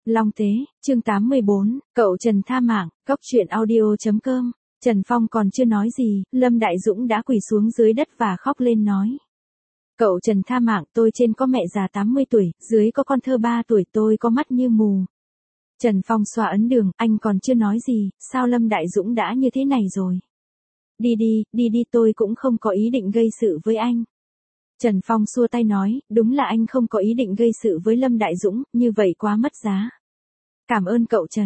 Long Tế, chương 84, cậu Trần tha mạng, cóc truyện audio.com. Trần Phong còn chưa nói gì, Lâm Đại Dũng đã quỳ xuống dưới đất và khóc lên nói. Cậu Trần tha mạng, tôi trên có mẹ già 80 tuổi, dưới có con thơ 3 tuổi, tôi có mắt như mù. Trần Phong xoa ấn đường, anh còn chưa nói gì, sao Lâm Đại Dũng đã như thế này rồi? Đi, tôi cũng không có ý định gây sự với anh. Trần Phong xua tay nói, đúng là anh không có ý định gây sự với Lâm Đại Dũng, như vậy quá mất giá. Cảm ơn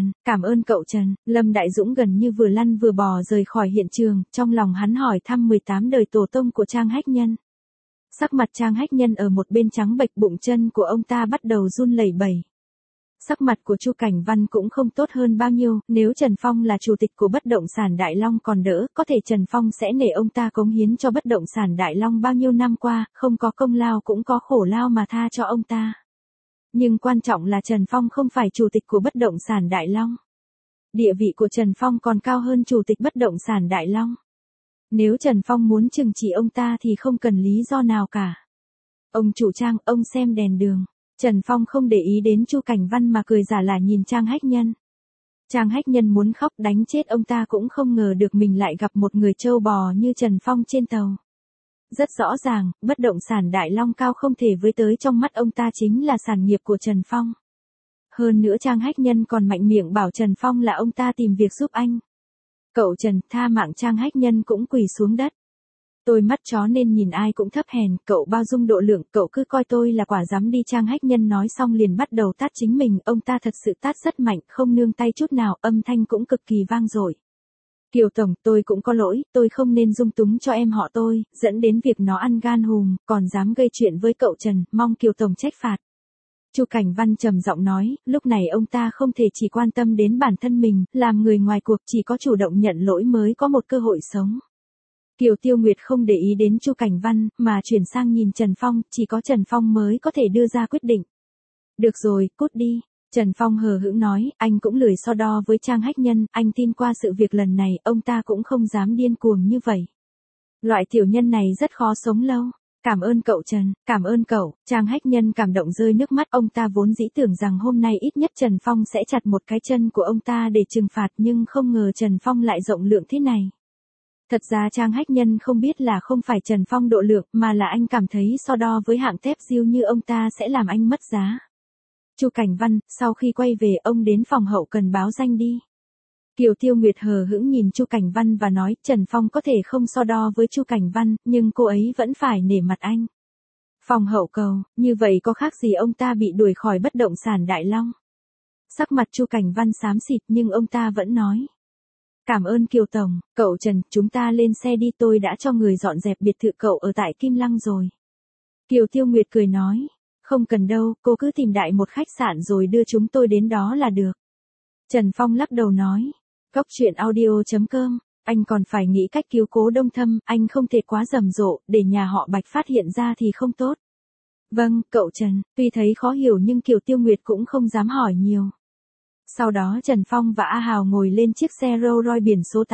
cậu Trần, Lâm Đại Dũng gần như vừa lăn vừa bò rời khỏi hiện trường, trong lòng hắn hỏi thăm 18 đời tổ tông của Trang Hách Nhân. Sắc mặt Trang Hách Nhân ở một bên trắng bệch, bụng chân của ông ta bắt đầu run lẩy bẩy. Sắc mặt của Chu Cảnh Văn cũng không tốt hơn bao nhiêu, nếu Trần Phong là chủ tịch của bất động sản Đại Long còn đỡ, có thể Trần Phong sẽ nể ông ta cống hiến cho bất động sản Đại Long bao nhiêu năm qua, không có công lao cũng có khổ lao mà tha cho ông ta. Nhưng quan trọng là Trần Phong không phải chủ tịch của bất động sản Đại Long. Địa vị của Trần Phong còn cao hơn chủ tịch bất động sản Đại Long. Nếu Trần Phong muốn trừng trị ông ta thì không cần lý do nào cả. Ông chủ Trang, ông xem đèn đường. Trần Phong không để ý đến Chu Cảnh Văn mà cười giả lả nhìn Trang Hách Nhân. Trang Hách Nhân muốn khóc đánh chết ông ta cũng không ngờ được mình lại gặp một người trâu bò như Trần Phong trên tàu. Rất rõ ràng, bất động sản Đại Long cao không thể với tới, trong mắt ông ta chính là sản nghiệp của Trần Phong. Hơn nữa Trang Hách Nhân còn mạnh miệng bảo Trần Phong là ông ta tìm việc giúp anh. Cậu Trần tha mạng, Trang Hách Nhân cũng quỳ xuống đất. Tôi mắt chó nên nhìn ai cũng thấp hèn, cậu bao dung độ lượng, cậu cứ coi tôi là quả dám đi. Trang Hách Nhân nói xong liền bắt đầu tát chính mình, ông ta thật sự tát rất mạnh, không nương tay chút nào, âm thanh cũng cực kỳ vang dội. Kiều Tổng, tôi cũng có lỗi, tôi không nên dung túng cho em họ tôi, dẫn đến việc nó ăn gan hùm, còn dám gây chuyện với cậu Trần, mong Kiều Tổng trách phạt. Chu Cảnh Văn trầm giọng nói, lúc này ông ta không thể chỉ quan tâm đến bản thân mình, làm người ngoài cuộc, chỉ có chủ động nhận lỗi mới có một cơ hội sống. Kiều Tiêu Nguyệt không để ý đến Chu Cảnh Văn, mà chuyển sang nhìn Trần Phong, chỉ có Trần Phong mới có thể đưa ra quyết định. Được rồi, cút đi. Trần Phong hờ hững nói, anh cũng lười so đo với Trang Hách Nhân, anh tin qua sự việc lần này, ông ta cũng không dám điên cuồng như vậy. Loại tiểu nhân này rất khó sống lâu. Cảm ơn cậu Trần, cảm ơn cậu. Trang Hách Nhân cảm động rơi nước mắt, ông ta vốn dĩ tưởng rằng hôm nay ít nhất Trần Phong sẽ chặt một cái chân của ông ta để trừng phạt, nhưng không ngờ Trần Phong lại rộng lượng thế này. Thật ra Trang Hách Nhân không biết là không phải Trần Phong độ lượng, mà là anh cảm thấy so đo với hạng thép diêu như ông ta sẽ làm anh mất giá. Chu Cảnh Văn, sau khi quay về ông đến phòng hậu cần báo danh đi. Kiều Tiêu Nguyệt hờ hững nhìn Chu Cảnh Văn và nói, Trần Phong có thể không so đo với Chu Cảnh Văn, nhưng cô ấy vẫn phải nể mặt anh. Phòng hậu cầu, như vậy có khác gì ông ta bị đuổi khỏi bất động sản Đại Long. Sắc mặt Chu Cảnh Văn xám xịt nhưng ông ta vẫn nói. Cảm ơn Kiều Tổng, cậu Trần, chúng ta lên xe đi, tôi đã cho người dọn dẹp biệt thự cậu ở tại Kim Lăng rồi. Kiều Tiêu Nguyệt cười nói, không cần đâu, cô cứ tìm đại một khách sạn rồi đưa chúng tôi đến đó là được. Trần Phong lắc đầu nói, cóc truyện audio.com, anh còn phải nghĩ cách cứu Cố Đông Thâm, anh không thể quá rầm rộ, để nhà họ Bạch phát hiện ra thì không tốt. Vâng, cậu Trần, tuy thấy khó hiểu nhưng Kiều Tiêu Nguyệt cũng không dám hỏi nhiều. Sau đó Trần Phong và A Hào ngồi lên chiếc xe Rolls Royce biển số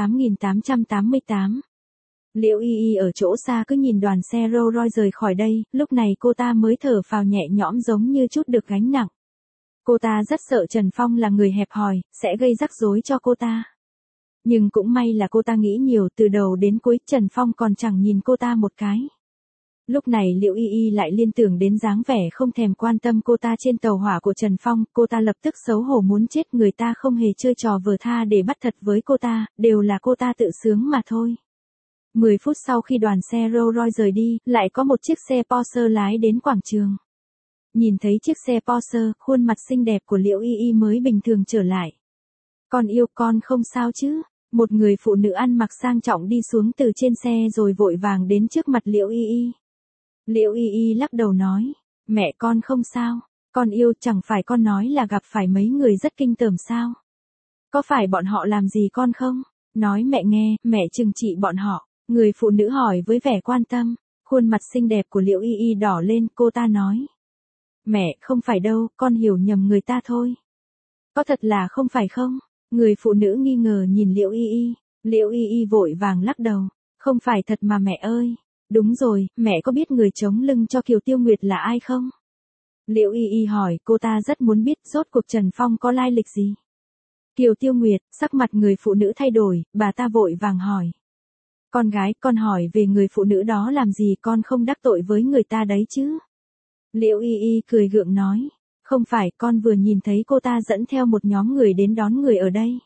8888. Liễu Y Y ở chỗ xa cứ nhìn đoàn xe Rolls Royce rời khỏi đây, lúc này cô ta mới thở phào nhẹ nhõm giống như chút được gánh nặng. Cô ta rất sợ Trần Phong là người hẹp hòi, sẽ gây rắc rối cho cô ta. Nhưng cũng may là cô ta nghĩ nhiều, từ đầu đến cuối Trần Phong còn chẳng nhìn cô ta một cái. Lúc này Liễu Y Y lại liên tưởng đến dáng vẻ không thèm quan tâm cô ta trên tàu hỏa của Trần Phong, cô ta lập tức xấu hổ muốn chết, người ta không hề chơi trò vờ tha để bắt thật với cô ta, đều là cô ta tự sướng mà thôi. 10 phút sau khi đoàn xe Rolls Royce rời đi, lại có một chiếc xe Porsche lái đến quảng trường. Nhìn thấy chiếc xe Porsche, khuôn mặt xinh đẹp của Liễu Y Y mới bình thường trở lại. Con yêu, con không sao chứ? Một người phụ nữ ăn mặc sang trọng đi xuống từ trên xe rồi vội vàng đến trước mặt Liễu Y Y. Liễu Y Y lắc đầu nói, mẹ con không sao, con yêu, chẳng phải con nói là gặp phải mấy người rất kinh tởm sao? Có phải bọn họ làm gì con không? Nói mẹ nghe, mẹ trừng trị bọn họ. Người phụ nữ hỏi với vẻ quan tâm, khuôn mặt xinh đẹp của Liễu Y Y đỏ lên, cô ta nói. Mẹ, không phải đâu, con hiểu nhầm người ta thôi. Có thật là không phải không? Người phụ nữ nghi ngờ nhìn Liễu Y Y. Liễu Y Y vội vàng lắc đầu, không phải thật mà mẹ ơi. Đúng rồi, mẹ có biết người chống lưng cho Kiều Tiêu Nguyệt là ai không? Liễu Y Y hỏi, cô ta rất muốn biết rốt cuộc Trần Phong có lai lịch gì. Kiều Tiêu Nguyệt, sắc mặt người phụ nữ thay đổi, bà ta vội vàng hỏi. Con gái, con hỏi về người phụ nữ đó làm gì, con không đắc tội với người ta đấy chứ. Liễu Y Y cười gượng nói. Không phải, con vừa nhìn thấy cô ta dẫn theo một nhóm người đến đón người ở đây.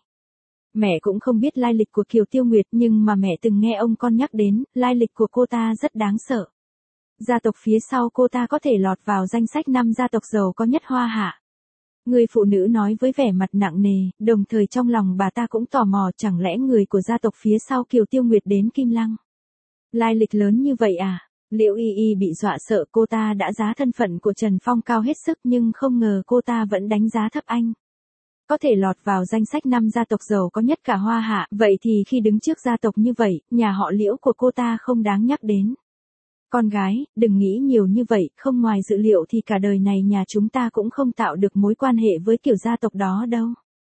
Mẹ cũng không biết lai lịch của Kiều Tiêu Nguyệt, nhưng mà mẹ từng nghe ông con nhắc đến, lai lịch của cô ta rất đáng sợ. Gia tộc phía sau cô ta có thể lọt vào danh sách 5 gia tộc giàu có nhất Hoa Hạ. Người phụ nữ nói với vẻ mặt nặng nề, đồng thời trong lòng bà ta cũng tò mò, chẳng lẽ người của gia tộc phía sau Kiều Tiêu Nguyệt đến Kim Lăng. Lai lịch lớn như vậy à? Liễu Y Y bị dọa sợ, cô ta đã giá thân phận của Trần Phong cao hết sức nhưng không ngờ cô ta vẫn đánh giá thấp anh. Có thể lọt vào danh sách 5 gia tộc giàu có nhất cả Hoa Hạ, vậy thì khi đứng trước gia tộc như vậy, nhà họ Liễu của cô ta không đáng nhắc đến. Con gái, đừng nghĩ nhiều như vậy, không ngoài dự liệu thì cả đời này nhà chúng ta cũng không tạo được mối quan hệ với kiểu gia tộc đó đâu.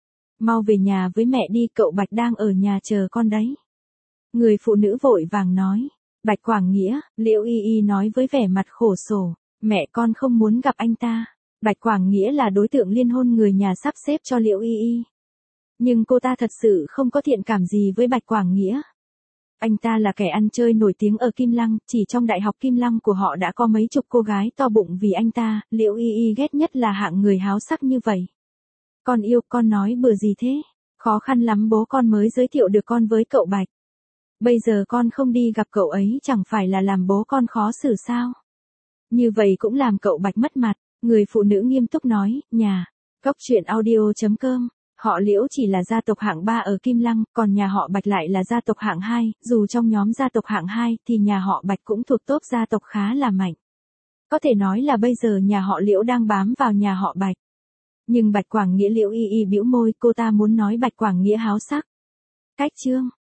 Mau về nhà với mẹ đi, cậu Bạch đang ở nhà chờ con đấy. Người phụ nữ vội vàng nói. Bạch Quảng Nghĩa, Liễu Y Y nói với vẻ mặt khổ sở, mẹ con không muốn gặp anh ta. Bạch Quảng Nghĩa là đối tượng liên hôn người nhà sắp xếp cho Liễu Y Y. Nhưng cô ta thật sự không có thiện cảm gì với Bạch Quảng Nghĩa. Anh ta là kẻ ăn chơi nổi tiếng ở Kim Lăng, chỉ trong đại học Kim Lăng của họ đã có mấy chục cô gái to bụng vì anh ta, Liễu Y Y ghét nhất là hạng người háo sắc như vậy. Con yêu, con nói bừa gì thế? Khó khăn lắm bố con mới giới thiệu được con với cậu Bạch. Bây giờ con không đi gặp cậu ấy chẳng phải là làm bố con khó xử sao? Như vậy cũng làm cậu Bạch mất mặt, người phụ nữ nghiêm túc nói, nhà. Goctruyện.audio.com Họ Liễu chỉ là gia tộc hạng 3 ở Kim Lăng, còn nhà họ Bạch lại là gia tộc hạng 2, dù trong nhóm gia tộc hạng 2 thì nhà họ Bạch cũng thuộc top gia tộc khá là mạnh. Có thể nói là bây giờ nhà họ Liễu đang bám vào nhà họ Bạch. Nhưng Bạch Quảng Nghĩa, Liễu Y Y bĩu môi, cô ta muốn nói Bạch Quảng Nghĩa háo sắc. Cách chương